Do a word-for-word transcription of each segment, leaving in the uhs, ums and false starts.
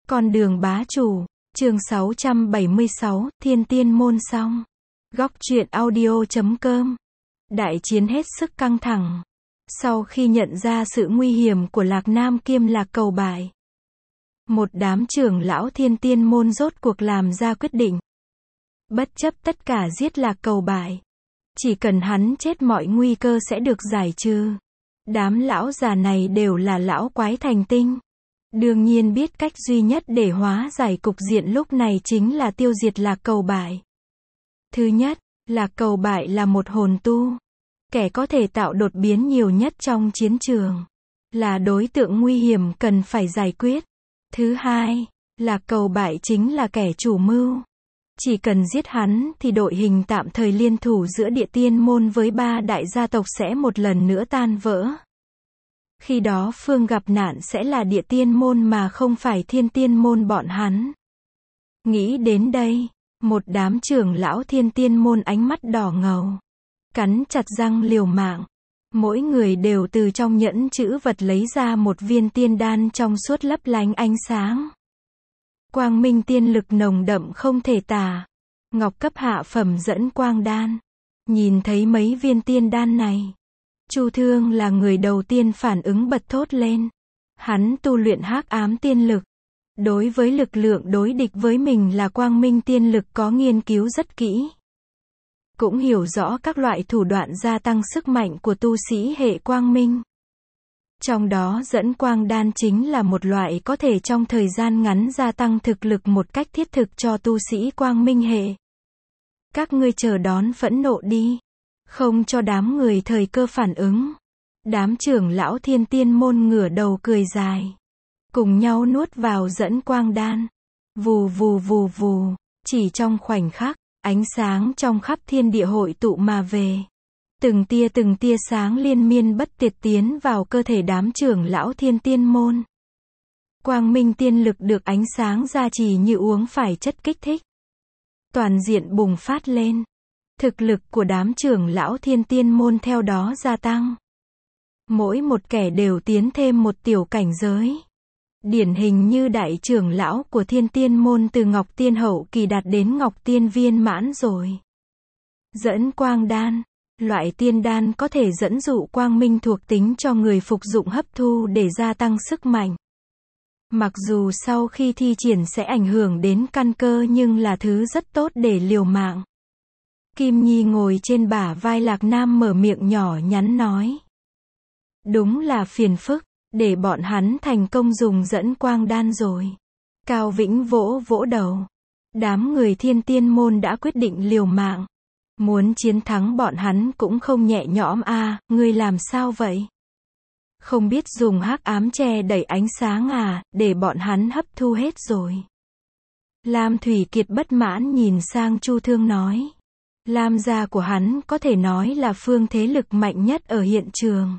Con đường bá chủ, chương sáu trăm bảy mươi sáu, Thiên Tiên Môn xong. Góc truyện audio chấm com. Đại chiến hết sức căng thẳng. Sau khi nhận ra sự nguy hiểm của Lạc Nam kiêm Lạc Cầu bại, một đám trưởng lão Thiên Tiên Môn rốt cuộc làm ra quyết định. Bất chấp tất cả giết Lạc Cầu bại. Chỉ cần hắn chết mọi nguy cơ sẽ được giải trừ. Đám lão già này đều là lão quái thành tinh. Đương nhiên biết cách duy nhất để hóa giải cục diện lúc này chính là tiêu diệt Lạc Cầu bại. Thứ nhất, Lạc Cầu bại là một hồn tu. Kẻ có thể tạo đột biến nhiều nhất trong chiến trường. Là đối tượng nguy hiểm cần phải giải quyết. Thứ hai, Lạc Cầu bại chính là kẻ chủ mưu. Chỉ cần giết hắn thì đội hình tạm thời liên thủ giữa Địa Tiên Môn với ba đại gia tộc sẽ một lần nữa tan vỡ. Khi đó phương gặp nạn sẽ là Địa Tiên Môn mà không phải Thiên Tiên Môn bọn hắn. Nghĩ đến đây, một đám trưởng lão Thiên Tiên Môn ánh mắt đỏ ngầu. Cắn chặt răng liều mạng. Mỗi người đều từ trong nhẫn chữ vật lấy ra một viên tiên đan trong suốt lấp lánh ánh sáng. Quang minh tiên lực nồng đậm không thể tả. Ngọc cấp hạ phẩm dẫn quang đan. Nhìn thấy mấy viên tiên đan này, Chu Thương là người đầu tiên phản ứng bật thốt lên. Hắn tu luyện hắc ám tiên lực. Đối với lực lượng đối địch với mình là quang minh tiên lực có nghiên cứu rất kỹ. Cũng hiểu rõ các loại thủ đoạn gia tăng sức mạnh của tu sĩ hệ quang minh. Trong đó dẫn quang đan chính là một loại có thể trong thời gian ngắn gia tăng thực lực một cách thiết thực cho tu sĩ quang minh hệ. Các ngươi chờ đón phẫn nộ đi. Không cho đám người thời cơ phản ứng. Đám trưởng lão Thiên Tiên Môn ngửa đầu cười dài. Cùng nhau nuốt vào dẫn quang đan. Vù vù vù vù. Chỉ trong khoảnh khắc, ánh sáng trong khắp thiên địa hội tụ mà về. Từng tia từng tia sáng liên miên bất tuyệt tiến vào cơ thể đám trưởng lão Thiên Tiên Môn. Quang minh tiên lực được ánh sáng gia trì như uống phải chất kích thích. Toàn diện bùng phát lên. Thực lực của đám trưởng lão Thiên Tiên Môn theo đó gia tăng. Mỗi một kẻ đều tiến thêm một tiểu cảnh giới. Điển hình như đại trưởng lão của Thiên Tiên Môn từ Ngọc Tiên hậu kỳ đạt đến Ngọc Tiên viên mãn rồi. Dẫn quang đan. Loại tiên đan có thể dẫn dụ quang minh thuộc tính cho người phục dụng hấp thu để gia tăng sức mạnh. Mặc dù sau khi thi triển sẽ ảnh hưởng đến căn cơ nhưng là thứ rất tốt để liều mạng. Kim Nhi ngồi trên bả vai Lạc Nam mở miệng nhỏ nhắn nói. Đúng là phiền phức, để bọn hắn thành công dùng dẫn quang đan rồi. Cao Vĩnh vỗ vỗ đầu. Đám người Thiên Tiên Môn đã quyết định liều mạng. Muốn chiến thắng bọn hắn cũng không nhẹ nhõm a, à, ngươi làm sao vậy? Không biết dùng hắc ám che đẩy ánh sáng à, để bọn hắn hấp thu hết rồi. Lam Thủy Kiệt bất mãn nhìn sang Chu Thương nói. Lam gia của hắn có thể nói là phương thế lực mạnh nhất ở hiện trường.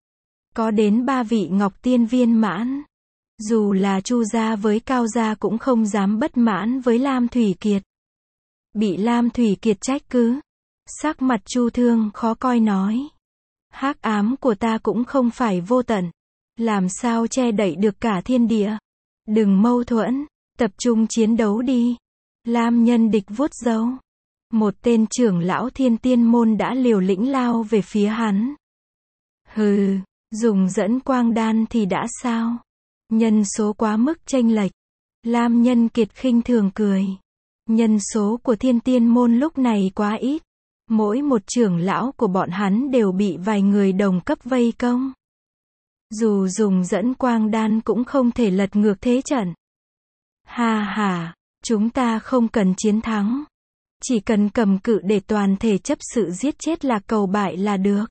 Có đến ba vị Ngọc Tiên viên mãn. Dù là Chu gia với Cao gia cũng không dám bất mãn với Lam Thủy Kiệt. Bị Lam Thủy Kiệt trách cứ. Sắc mặt Chu Thương khó coi nói. Hắc ám của ta cũng không phải vô tận. Làm sao che đậy được cả thiên địa. Đừng mâu thuẫn, tập trung chiến đấu đi. Lam Nhân Địch vuốt râu. Một tên trưởng lão Thiên Tiên Môn đã liều lĩnh lao về phía hắn. Hừ, dùng dẫn quang đan thì đã sao? Nhân số quá mức chênh lệch. Lam Nhân Kiệt khinh thường cười. Nhân số của Thiên Tiên Môn lúc này quá ít. Mỗi một trưởng lão của bọn hắn đều bị vài người đồng cấp vây công. Dù dùng dẫn quang đan cũng không thể lật ngược thế trận. Ha ha, chúng ta không cần chiến thắng. Chỉ cần cầm cự để toàn thể chấp sự giết chết Lạc Cầu bại là được.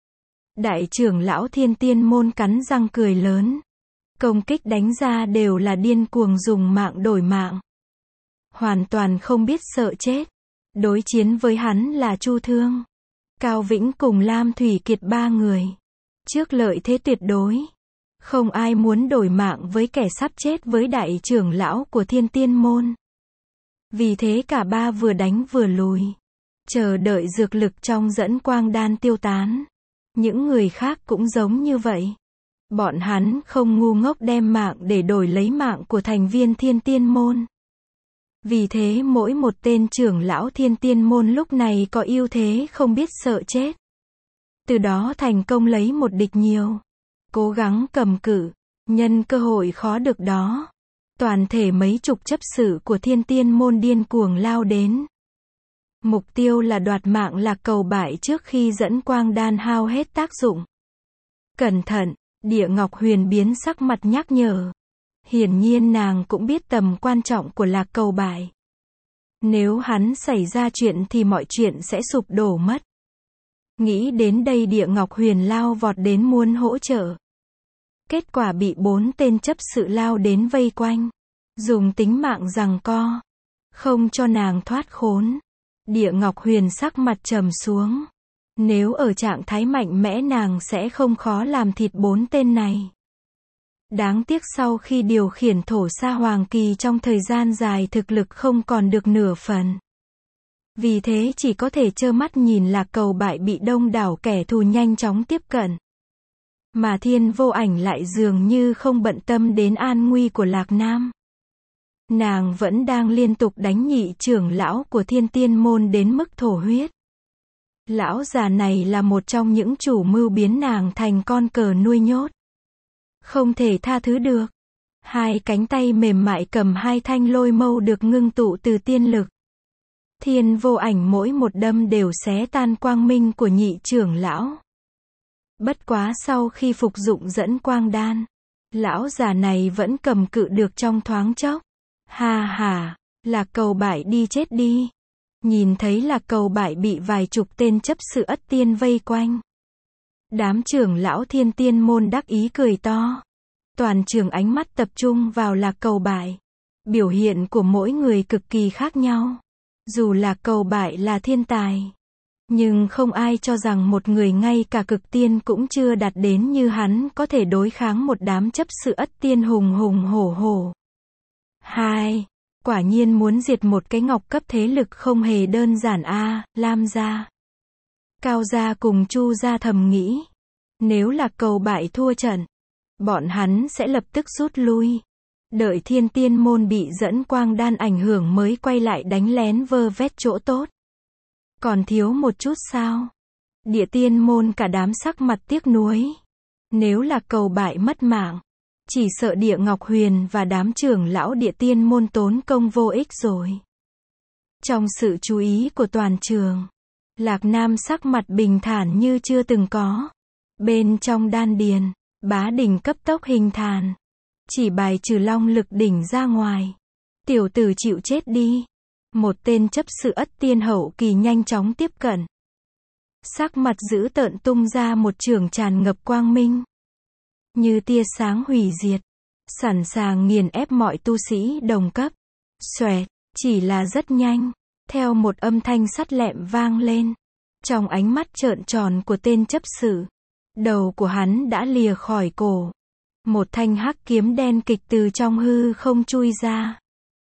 Đại trưởng lão Thiên Tiên Môn cắn răng cười lớn. Công kích đánh ra đều là điên cuồng dùng mạng đổi mạng. Hoàn toàn không biết sợ chết. Đối chiến với hắn là Chu Thương, Cao Vĩnh cùng Lam Thủy Kiệt ba người. Trước lợi thế tuyệt đối. Không ai muốn đổi mạng với kẻ sắp chết với đại trưởng lão của Thiên Tiên Môn. Vì thế cả ba vừa đánh vừa lùi. Chờ đợi dược lực trong dẫn quang đan tiêu tán. Những người khác cũng giống như vậy. Bọn hắn không ngu ngốc đem mạng để đổi lấy mạng của thành viên Thiên Tiên Môn. Vì thế mỗi một tên trưởng lão Thiên Tiên Môn lúc này có ưu thế không biết sợ chết. Từ đó thành công lấy một địch nhiều. Cố gắng cầm cự, nhân cơ hội khó được đó. Toàn thể mấy chục chấp sự của Thiên Tiên Môn điên cuồng lao đến. Mục tiêu là đoạt mạng Lạc Cầu Bại trước khi dẫn quang đan hao hết tác dụng. Cẩn thận, Địa Ngọc Huyền biến sắc mặt nhắc nhở. Hiển nhiên nàng cũng biết tầm quan trọng của Lạc Cầu Bại. Nếu hắn xảy ra chuyện thì mọi chuyện sẽ sụp đổ mất. Nghĩ đến đây Địa Ngọc Huyền lao vọt đến muốn hỗ trợ. Kết quả bị bốn tên chấp sự lao đến vây quanh. Dùng tính mạng giằng co. Không cho nàng thoát khốn. Địa Ngọc Huyền sắc mặt trầm xuống. Nếu ở trạng thái mạnh mẽ nàng sẽ không khó làm thịt bốn tên này. Đáng tiếc sau khi điều khiển thổ sa hoàng kỳ trong thời gian dài thực lực không còn được nửa phần. Vì thế chỉ có thể trơ mắt nhìn Lạc Cầu Bại bị đông đảo kẻ thù nhanh chóng tiếp cận. Mà Thiên Vô Ảnh lại dường như không bận tâm đến an nguy của Lạc Nam. Nàng vẫn đang liên tục đánh nhị trưởng lão của Thiên Tiên Môn đến mức thổ huyết. Lão già này là một trong những chủ mưu biến nàng thành con cờ nuôi nhốt. Không thể tha thứ được. Hai cánh tay mềm mại cầm hai thanh lôi mâu được ngưng tụ từ tiên lực. Thiên Vô Ảnh mỗi một đâm đều xé tan quang minh của nhị trưởng lão. Bất quá sau khi phục dụng dẫn quang đan, lão già này vẫn cầm cự được trong thoáng chốc. Ha ha, Lạc Cầu Bại đi chết đi. Nhìn thấy Lạc Cầu Bại bị vài chục tên chấp sự ất tiên vây quanh. Đám trưởng lão Thiên Tiên Môn đắc ý cười to. Toàn trường ánh mắt tập trung vào Lạc Cầu Bại. Biểu hiện của mỗi người cực kỳ khác nhau. Dù Lạc Cầu Bại là thiên tài, nhưng không ai cho rằng một người ngay cả cực tiên cũng chưa đạt đến như hắn có thể đối kháng một đám chấp sự ất tiên hùng hùng hổ hổ. Hai, quả nhiên muốn diệt một cái ngọc cấp thế lực không hề đơn giản a. À, Lam gia, Cao gia cùng Chu gia thầm nghĩ, nếu Lạc Cầu Bại thua trận, bọn hắn sẽ lập tức rút lui. Đợi Thiên Tiên Môn bị dẫn quang đan ảnh hưởng mới quay lại đánh lén vơ vét chỗ tốt. Còn thiếu một chút sao? Địa Tiên Môn cả đám sắc mặt tiếc nuối. Nếu Lạc Cầu Bại mất mạng, chỉ sợ Địa Ngọc Huyền và đám trưởng lão Địa Tiên Môn tốn công vô ích rồi. Trong sự chú ý của toàn trường, Lạc Nam sắc mặt bình thản như chưa từng có. Bên trong đan điền, bá đỉnh cấp tốc hình thành. Chỉ bài trừ long lực đỉnh ra ngoài. Tiểu tử chịu chết đi. Một tên chấp sự ất tiên hậu kỳ nhanh chóng tiếp cận. Sắc mặt dữ tợn tung ra một trường tràn ngập quang minh. Như tia sáng hủy diệt. Sẵn sàng nghiền ép mọi tu sĩ đồng cấp. Xoẹt, chỉ là rất nhanh. Theo một âm thanh sắt lẹm vang lên. Trong ánh mắt trợn tròn của tên chấp sự, đầu của hắn đã lìa khỏi cổ. Một thanh hắc kiếm đen kịch từ trong hư không chui ra.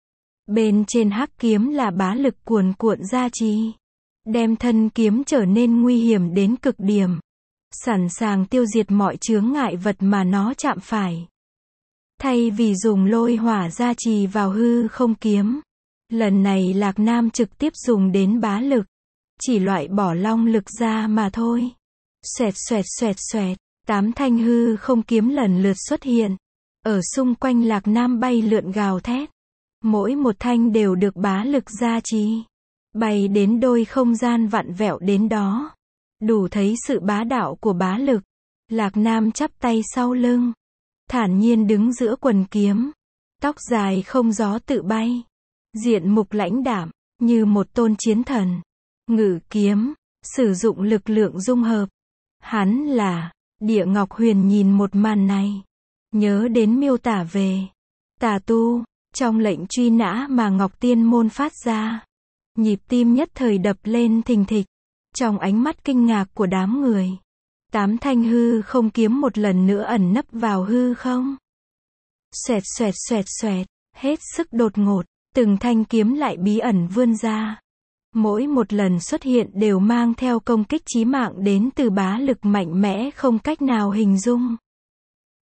Bên trên hắc kiếm là bá lực cuồn cuộn gia trì, đem thân kiếm trở nên nguy hiểm đến cực điểm, sẵn sàng tiêu diệt mọi chướng ngại vật mà nó chạm phải. Thay vì dùng lôi hỏa gia trì vào hư không kiếm, lần này Lạc Nam trực tiếp dùng đến bá lực, chỉ loại bỏ long lực ra mà thôi. Xoẹt xoẹt xoẹt xoẹt, tám thanh hư không kiếm lần lượt xuất hiện, ở xung quanh Lạc Nam bay lượn gào thét. Mỗi một thanh đều được bá lực gia trì, bay đến đôi không gian vặn vẹo đến đó. Đủ thấy sự bá đạo của bá lực. Lạc Nam chắp tay sau lưng, thản nhiên đứng giữa quần kiếm, tóc dài không gió tự bay, diện mục lãnh đạm, như một tôn chiến thần. Ngự kiếm, sử dụng lực lượng dung hợp. Hắn là Địa Ngọc Huyền nhìn một màn này, nhớ đến miêu tả về tà tu trong lệnh truy nã mà Ngọc Tiên Môn phát ra. Nhịp tim nhất thời đập lên thình thịch. Trong ánh mắt kinh ngạc của đám người, tám thanh hư không kiếm một lần nữa ẩn nấp vào hư không. Xoẹt xoẹt xoẹt xoẹt, hết sức đột ngột, từng thanh kiếm lại bí ẩn vươn ra. Mỗi một lần xuất hiện đều mang theo công kích chí mạng đến từ bá lực mạnh mẽ không cách nào hình dung.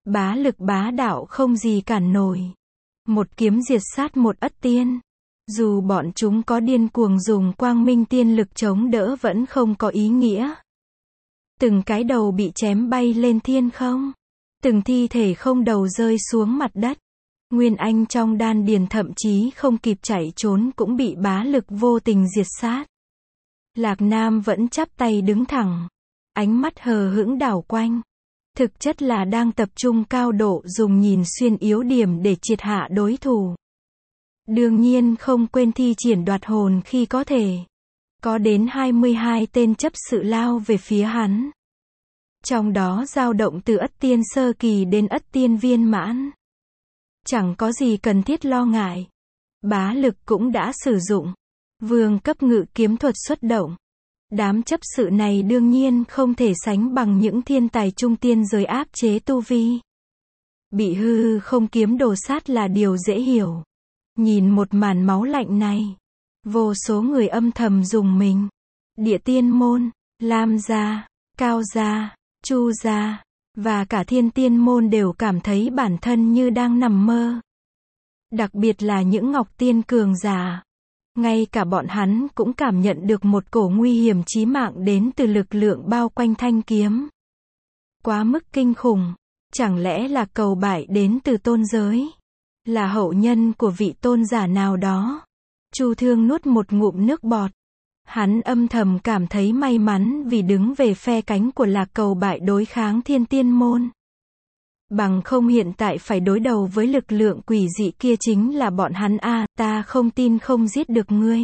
Bá lực bá đạo không gì cản nổi. Một kiếm diệt sát một ất tiên. Dù bọn chúng có điên cuồng dùng quang minh tiên lực chống đỡ vẫn không có ý nghĩa. Từng cái đầu bị chém bay lên thiên không. Từng thi thể không đầu rơi xuống mặt đất. Nguyên anh trong đan điền thậm chí không kịp chạy trốn cũng bị bá lực vô tình diệt sát. Lạc Nam vẫn chắp tay đứng thẳng. Ánh mắt hờ hững đảo quanh. Thực chất là đang tập trung cao độ dùng nhìn xuyên yếu điểm để triệt hạ đối thủ. Đương nhiên không quên thi triển đoạt hồn khi có thể. Có đến hai mươi hai tên chấp sự lao về phía hắn. Trong đó dao động từ ất tiên sơ kỳ đến ất tiên viên mãn. Chẳng có gì cần thiết lo ngại. Bá lực cũng đã sử dụng. Vương cấp ngự kiếm thuật xuất động. Đám chấp sự này đương nhiên không thể sánh bằng những thiên tài trung tiên giới áp chế tu vi. Bị hư không kiếm đồ sát là điều dễ hiểu. Nhìn một màn máu lạnh này. Vô số người âm thầm dùng mình. Địa tiên môn, Lam gia, Cao gia, Chu gia, và cả thiên tiên môn đều cảm thấy bản thân như đang nằm mơ. Đặc biệt là những ngọc tiên cường giả. Ngay cả bọn hắn cũng cảm nhận được một cổ nguy hiểm chí mạng đến từ lực lượng bao quanh thanh kiếm. Quá mức kinh khủng. Chẳng lẽ là cầu bại đến từ tôn giới? Là hậu nhân của vị tôn giả nào đó? Chu Thương nuốt một ngụm nước bọt. Hắn âm thầm cảm thấy may mắn vì đứng về phe cánh của Lạc Cầu bại đối kháng thiên tiên môn. Bằng không hiện tại phải đối đầu với lực lượng quỷ dị kia chính là bọn hắn a, ta không tin không giết được ngươi.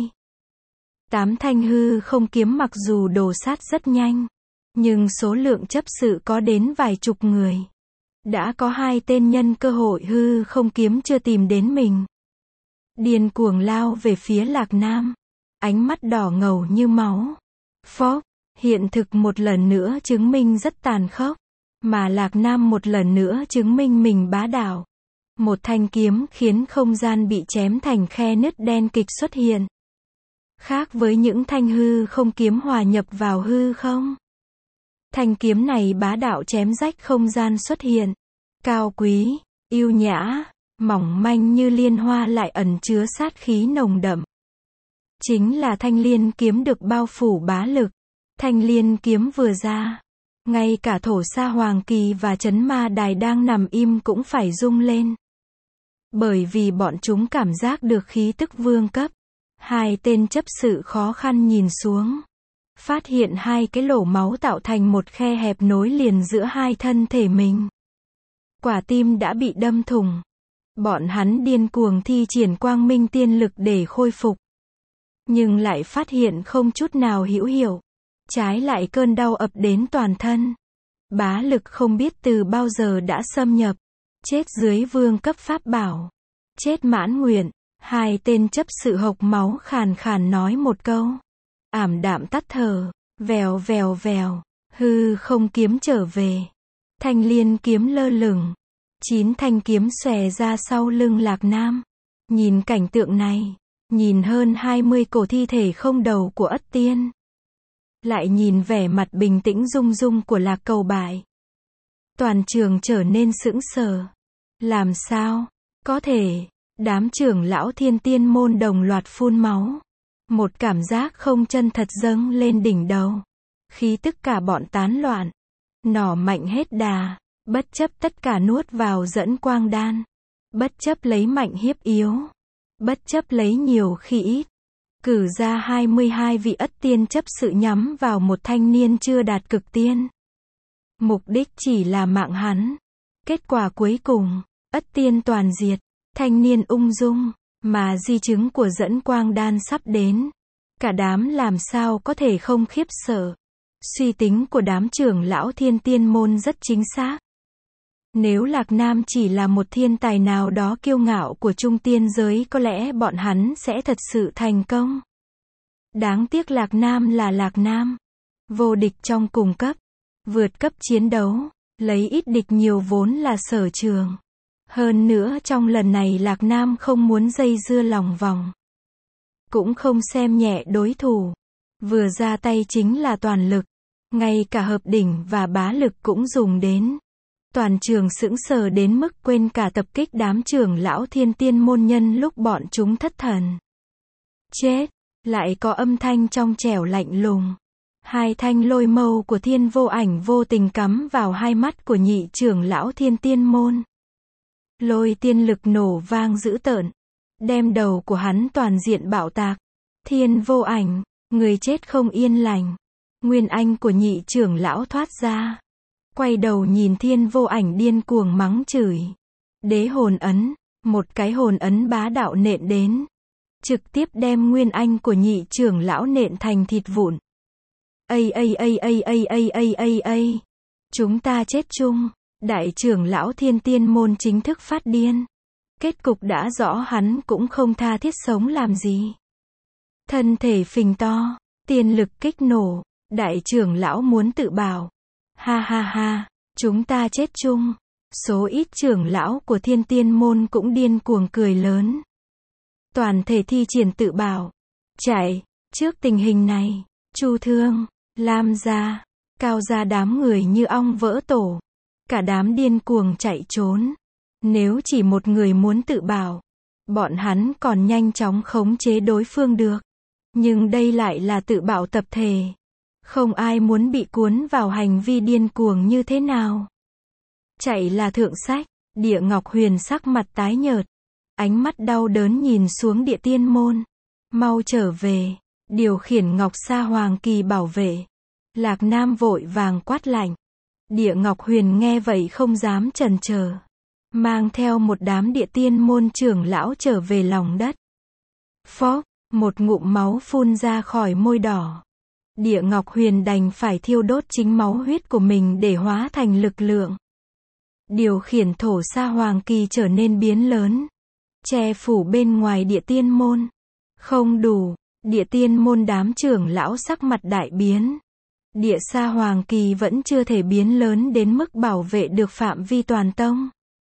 Tám thanh hư không kiếm mặc dù đồ sát rất nhanh, nhưng số lượng chấp sự có đến vài chục người. Đã có hai tên nhân cơ hội hư không kiếm chưa tìm đến mình. Điên cuồng lao về phía Lạc Nam. Ánh mắt đỏ ngầu như máu. Phốc, hiện thực một lần nữa chứng minh rất tàn khốc. Mà Lạc Nam một lần nữa chứng minh mình bá đạo. Một thanh kiếm khiến không gian bị chém thành khe nứt đen kịch xuất hiện. Khác với những thanh hư không kiếm hòa nhập vào hư không. Thanh kiếm này bá đạo chém rách không gian xuất hiện. Cao quý, yêu nhã, mỏng manh như liên hoa lại ẩn chứa sát khí nồng đậm. Chính là thanh liên kiếm được bao phủ bá lực. Thanh liên kiếm vừa ra. Ngay cả thổ sa hoàng kỳ và chấn ma đài đang nằm im cũng phải rung lên. Bởi vì bọn chúng cảm giác được khí tức vương cấp. Hai tên chấp sự khó khăn nhìn xuống. Phát hiện hai cái lỗ máu tạo thành một khe hẹp nối liền giữa hai thân thể mình. Quả tim đã bị đâm thủng. Bọn hắn điên cuồng thi triển quang minh tiên lực để khôi phục. Nhưng lại phát hiện không chút nào hữu hiệu. Trái lại cơn đau ập đến toàn thân. Bá lực không biết từ bao giờ đã xâm nhập. Chết dưới vương cấp pháp bảo. Chết mãn nguyện. Hai tên chấp sự hộc máu khàn khàn nói một câu. Ảm đạm tắt thở. Vèo vèo vèo. Hư không kiếm trở về. Thanh liên kiếm lơ lửng. Chín thanh kiếm xòe ra sau lưng Lạc Nam. Nhìn cảnh tượng này. Nhìn hơn hai mươi cổ thi thể không đầu của ất tiên. Lại nhìn vẻ mặt bình tĩnh rung rung của Lạc Cầu bại. Toàn trường trở nên sững sờ. Làm sao? Có thể. Đám trưởng lão thiên tiên môn đồng loạt phun máu. Một cảm giác không chân thật dâng lên đỉnh đầu. Khí tức cả bọn tán loạn. Nỏ mạnh hết đà. Bất chấp tất cả nuốt vào dẫn quang đan. Bất chấp lấy mạnh hiếp yếu. Bất chấp lấy nhiều khi ít. Cử ra hai mươi hai vị ất tiên chấp sự nhắm vào một thanh niên chưa đạt cực tiên. Mục đích chỉ là mạng hắn. Kết quả cuối cùng, ất tiên toàn diệt. Thanh niên ung dung, mà di chứng của dẫn quang đan sắp đến. Cả đám làm sao có thể không khiếp sợ. Suy tính của đám trưởng lão thiên tiên môn rất chính xác. Nếu Lạc Nam chỉ là một thiên tài nào đó kiêu ngạo của trung tiên giới có lẽ bọn hắn sẽ thật sự thành công. Đáng tiếc Lạc Nam là Lạc Nam. Vô địch trong cùng cấp. Vượt cấp chiến đấu. Lấy ít địch nhiều vốn là sở trường. Hơn nữa trong lần này Lạc Nam không muốn dây dưa lòng vòng. Cũng không xem nhẹ đối thủ. Vừa ra tay chính là toàn lực. Ngay cả hợp đỉnh và bá lực cũng dùng đến. Toàn trường sững sờ đến mức quên cả tập kích đám trưởng lão thiên tiên môn nhân lúc bọn chúng thất thần. Chết! Lại có âm thanh trong trẻo lạnh lùng. Hai thanh lôi mâu của Thiên Vô Ảnh vô tình cắm vào hai mắt của nhị trưởng lão thiên tiên môn. Lôi tiên lực nổ vang dữ tợn, đem đầu của hắn toàn diện bạo tạc. Thiên Vô Ảnh, người chết không yên lành. Nguyên anh của nhị trưởng lão thoát ra. Quay đầu nhìn Thiên Vô Ảnh điên cuồng mắng chửi. Đế hồn ấn, một cái hồn ấn bá đạo nện đến. Trực tiếp đem nguyên anh của nhị trưởng lão nện thành thịt vụn. Ây ây ây ây ây ây ây ây ây. Chúng ta chết chung. Đại trưởng lão thiên tiên môn chính thức phát điên. Kết cục đã rõ, hắn cũng không tha thiết sống làm gì. Thân thể phình to, tiên lực kích nổ. Đại trưởng lão muốn tự bảo. Ha ha ha, chúng ta chết chung. Số ít trưởng lão của thiên tiên môn cũng điên cuồng cười lớn. Toàn thể thi triển tự bảo. Chạy, trước tình hình này, Chu Thương, Lam gia, Cao gia đám người như ong vỡ tổ. Cả đám điên cuồng chạy trốn. Nếu chỉ một người muốn tự bảo, bọn hắn còn nhanh chóng khống chế đối phương được. Nhưng đây lại là tự bảo tập thể. Không ai muốn bị cuốn vào hành vi điên cuồng như thế nào. Chạy là thượng sách. Địa Ngọc Huyền sắc mặt tái nhợt, ánh mắt đau đớn nhìn xuống địa tiên môn. Mau trở về, điều khiển Ngọc Sa Hoàng Kỳ bảo vệ. Lạc Nam vội vàng quát lạnh. Địa Ngọc Huyền nghe vậy không dám chần chờ, mang theo một đám địa tiên môn trưởng lão trở về lòng đất. Phốc, một ngụm máu phun ra khỏi môi đỏ. Địa Ngọc Huyền đành phải thiêu đốt chính máu huyết của mình để hóa thành lực lượng. Điều khiển Thổ Sa Hoàng Kỳ trở nên biến lớn, che phủ bên ngoài địa tiên môn. Không đủ, địa tiên môn đám trưởng lão sắc mặt đại biến. Địa Sa Hoàng Kỳ vẫn chưa thể biến lớn đến mức bảo vệ được phạm vi toàn tông.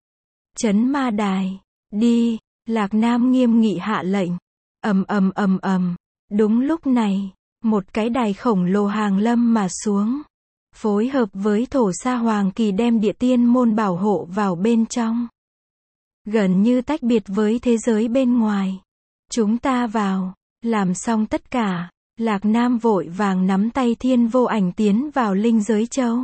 Chấn ma đài, đi, Lạc Nam nghiêm nghị hạ lệnh. Ầm ầm ầm ầm, đúng lúc này, một cái đài khổng lồ hàng lâm mà xuống. Phối hợp với Thổ Sa Hoàng Kỳ đem địa tiên môn bảo hộ vào bên trong. Gần như tách biệt với thế giới bên ngoài. Chúng ta vào, làm xong tất cả. Lạc Nam vội vàng nắm tay Thiên Vô Ảnh tiến vào linh giới châu.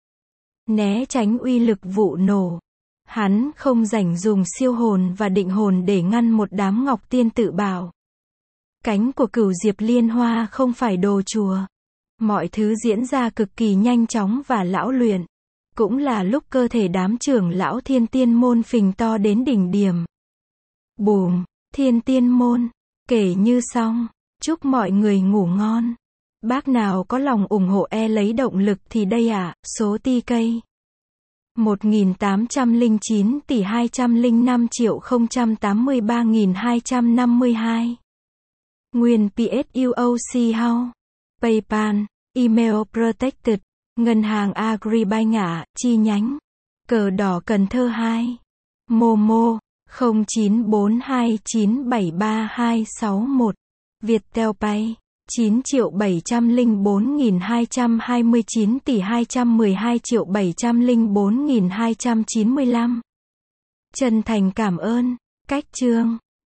Né tránh uy lực vụ nổ. Hắn không rảnh dùng siêu hồn và định hồn để ngăn một đám ngọc tiên tự bảo. Cánh của Cửu Diệp Liên Hoa không phải đồ chùa. Mọi thứ diễn ra cực kỳ nhanh chóng và lão luyện. Cũng là lúc cơ thể đám trưởng lão thiên tiên môn phình to đến đỉnh điểm. Bùm, thiên tiên môn, kể như xong. Chúc mọi người ngủ ngon. Bác nào có lòng ủng hộ e lấy động lực thì đây ạ, à, số ti cây. một nghìn tám trăm lẻ chín tỷ hai trăm lẻ năm triệu không trăm tám mươi ba nghìn hai trăm năm mươi hai. Nguyên pê ét u o xê House. PayPal, Email Protected, Ngân hàng Agribank ạ, chi nhánh. Cờ đỏ Cần Thơ hai. Momo, không chín bốn hai chín bảy ba hai sáu một. Viettel Pay, chín triệu bảy trăm lẻ bốn nghìn hai trăm hai mươi chín tỷ hai trăm mười hai triệu bảy trăm lẻ bốn nghìn hai trăm chín mươi lăm. Chân thành cảm ơn. Cách chương